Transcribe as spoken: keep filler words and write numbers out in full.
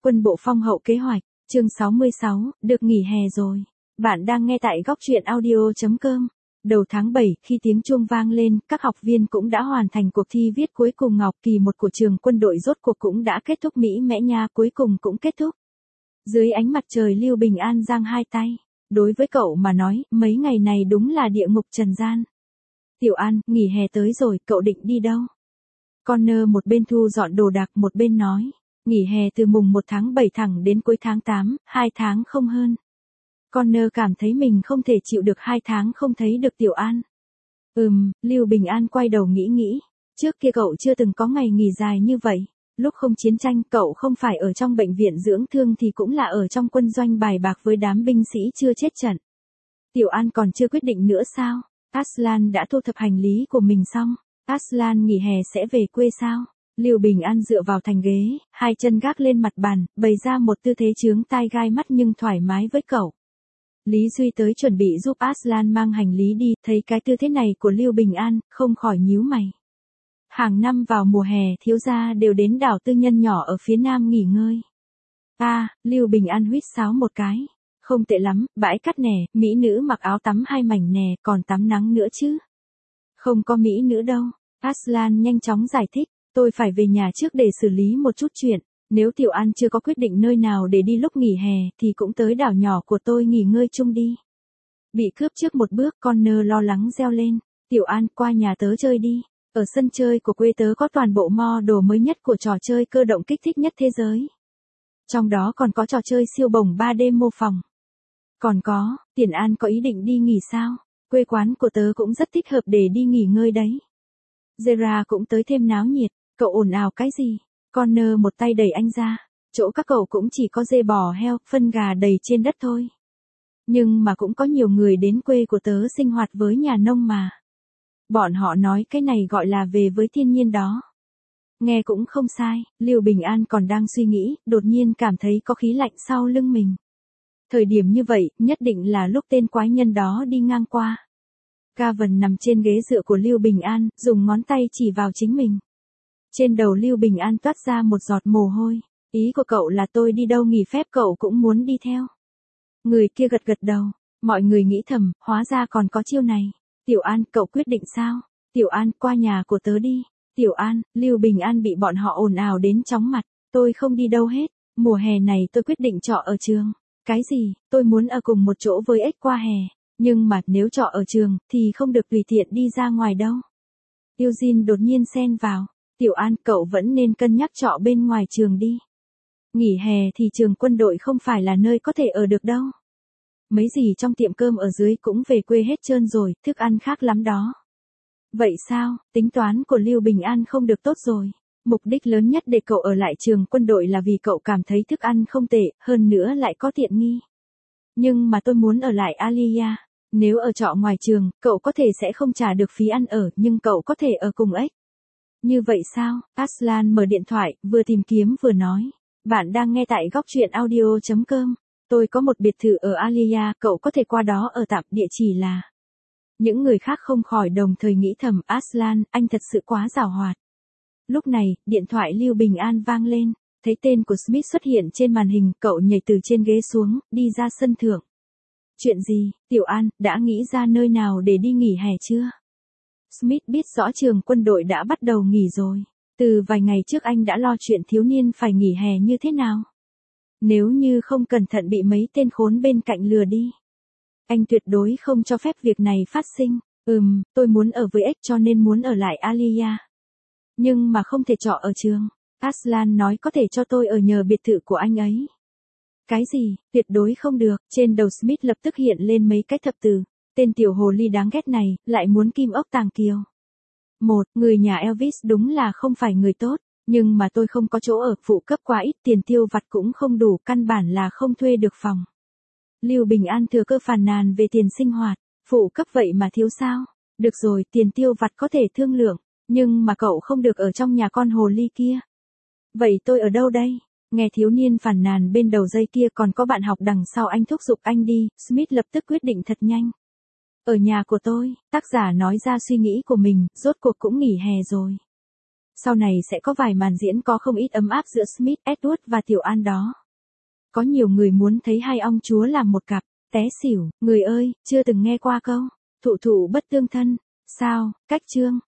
Quân bộ phong hậu kế hoạch, chương sáu mươi sáu, được nghỉ hè rồi. Bạn đang nghe tại góc truyện audio chấm com. Đầu tháng bảy, khi tiếng chuông vang lên, các học viên cũng đã hoàn thành cuộc thi viết cuối cùng. Ngọc kỳ một của trường quân đội rốt cuộc cũng đã kết thúc mỹ mẽ nha, cuối cùng cũng kết thúc. Dưới ánh mặt trời, Lưu Bình An giang hai tay. Đối với cậu mà nói, mấy ngày này đúng là địa ngục trần gian. Tiểu An, nghỉ hè tới rồi, cậu định đi đâu? Connor một bên thu dọn đồ đạc một bên nói. Nghỉ hè từ mùng một tháng bảy thẳng đến cuối tháng tám, hai tháng không hơn. Connor cảm thấy mình không thể chịu được hai tháng không thấy được Tiểu An. Ừm, Lưu Bình An quay đầu nghĩ nghĩ. Trước kia cậu chưa từng có ngày nghỉ dài như vậy. Lúc không chiến tranh, cậu không phải ở trong bệnh viện dưỡng thương thì cũng là ở trong quân doanh bài bạc với đám binh sĩ chưa chết trận. Tiểu An còn chưa quyết định nữa sao? Aslan đã thu thập hành lý của mình xong. Aslan nghỉ hè sẽ về quê sao? Lưu Bình An dựa vào thành ghế, hai chân gác lên mặt bàn, bày ra một tư thế chướng tai gai mắt nhưng thoải mái với cậu. Lý Duy tới chuẩn bị giúp Aslan mang hành lý đi, thấy cái tư thế này của Lưu Bình An, không khỏi nhíu mày. Hàng năm vào mùa hè, thiếu gia đều đến đảo tư nhân nhỏ ở phía nam nghỉ ngơi. A, à, Lưu Bình An huýt sáo một cái. Không tệ lắm, bãi cát nè, mỹ nữ mặc áo tắm hai mảnh nè, còn tắm nắng nữa chứ. Không có mỹ nữ đâu. Aslan nhanh chóng giải thích. Tôi phải về nhà trước để xử lý một chút chuyện. Nếu Tiểu An chưa có quyết định nơi nào để đi lúc nghỉ hè thì cũng tới đảo nhỏ của tôi nghỉ ngơi chung đi. Bị cướp trước một bước, Connor lo lắng reo lên. Tiểu An, qua nhà tớ chơi đi. Ở sân chơi của quê tớ có toàn bộ model mới nhất của trò chơi cơ động kích thích nhất thế giới. Trong đó còn có trò chơi siêu bổng ba D mô phỏng. Còn có, Tiền An có ý định đi nghỉ sao? Quê quán của tớ cũng rất thích hợp để đi nghỉ ngơi đấy. Zera cũng tới thêm náo nhiệt. Cậu ồn ào cái gì? Connor một tay đẩy anh ra. Chỗ các cậu cũng chỉ có dê bò heo, phân gà đầy trên đất thôi. Nhưng mà cũng có nhiều người đến quê của tớ sinh hoạt với nhà nông mà. Bọn họ nói cái này gọi là về với thiên nhiên đó. Nghe cũng không sai, Lưu Bình An còn đang suy nghĩ, đột nhiên cảm thấy có khí lạnh sau lưng mình. Thời điểm như vậy, nhất định là lúc tên quái nhân đó đi ngang qua. Gavin nằm trên ghế dựa của Lưu Bình An, dùng ngón tay chỉ vào chính mình. Trên đầu Lưu Bình An toát ra một giọt mồ hôi. Ý của cậu là tôi đi đâu nghỉ phép cậu cũng muốn đi theo. Người kia gật gật đầu. Mọi người nghĩ thầm, hóa ra còn có chiêu này. Tiểu An, cậu quyết định sao? Tiểu An, qua nhà của tớ đi. Tiểu An, Lưu Bình An bị bọn họ ồn ào đến chóng mặt. Tôi không đi đâu hết. Mùa hè này tôi quyết định trọ ở trường. Cái gì? Tôi muốn ở cùng một chỗ với ếch qua hè. Nhưng mà nếu trọ ở trường thì không được tùy tiện đi ra ngoài đâu. Eugene đột nhiên xen vào. Tiểu An, cậu vẫn nên cân nhắc trọ bên ngoài trường đi. Nghỉ hè thì trường quân đội không phải là nơi có thể ở được đâu. Mấy gì trong tiệm cơm ở dưới cũng về quê hết trơn rồi, thức ăn khác lắm đó. Vậy sao, tính toán của Lưu Bình An không được tốt rồi. Mục đích lớn nhất để cậu ở lại trường quân đội là vì cậu cảm thấy thức ăn không tệ, hơn nữa lại có tiện nghi. Nhưng mà tôi muốn ở lại Alia. Nếu ở trọ ngoài trường, cậu có thể sẽ không trả được phí ăn ở, nhưng cậu có thể ở cùng ếch. Như vậy sao? Aslan mở điện thoại, vừa tìm kiếm vừa nói. Bạn đang nghe tại góc truyện audio chấm com. Tôi có một biệt thự ở Alia, cậu có thể qua đó ở tạm, địa chỉ là. Những người khác không khỏi đồng thời nghĩ thầm, Aslan, anh thật sự quá giàu hoạt. Lúc này, điện thoại Lưu Bình An vang lên. Thấy tên của Smith xuất hiện trên màn hình, cậu nhảy từ trên ghế xuống, đi ra sân thượng. Chuyện gì, Tiểu An, đã nghĩ ra nơi nào để đi nghỉ hè chưa? Smith biết rõ trường quân đội đã bắt đầu nghỉ rồi. Từ vài ngày trước anh đã lo chuyện thiếu niên phải nghỉ hè như thế nào. Nếu như không cẩn thận bị mấy tên khốn bên cạnh lừa đi. Anh tuyệt đối không cho phép việc này phát sinh. Ừm, tôi muốn ở với ếch cho nên muốn ở lại Alia. Nhưng mà không thể trọ ở trường. Aslan nói có thể cho tôi ở nhờ biệt thự của anh ấy. Cái gì, tuyệt đối không được. Trên đầu Smith lập tức hiện lên mấy cái thập từ. Tên tiểu hồ ly đáng ghét này, lại muốn kim ốc tàng kiều. Một, người nhà Elvis đúng là không phải người tốt, nhưng mà tôi không có chỗ ở, phụ cấp quá ít, tiền tiêu vặt cũng không đủ, căn bản là không thuê được phòng. Lưu Bình An thừa cơ phàn nàn về tiền sinh hoạt, phụ cấp vậy mà thiếu sao? Được rồi, tiền tiêu vặt có thể thương lượng, nhưng mà cậu không được ở trong nhà con hồ ly kia. Vậy tôi ở đâu đây? Nghe thiếu niên phàn nàn bên đầu dây kia còn có bạn học đằng sau anh thúc giục anh đi, Smith lập tức quyết định thật nhanh. Ở nhà của tôi, tác giả nói ra suy nghĩ của mình, rốt cuộc cũng nghỉ hè rồi. Sau này sẽ có vài màn diễn có không ít ấm áp giữa Smith, Edward và Tiểu An đó. Có nhiều người muốn thấy hai ông chúa làm một cặp, té xỉu, người ơi, chưa từng nghe qua câu, thụ thụ bất tương thân, sao, cách chương.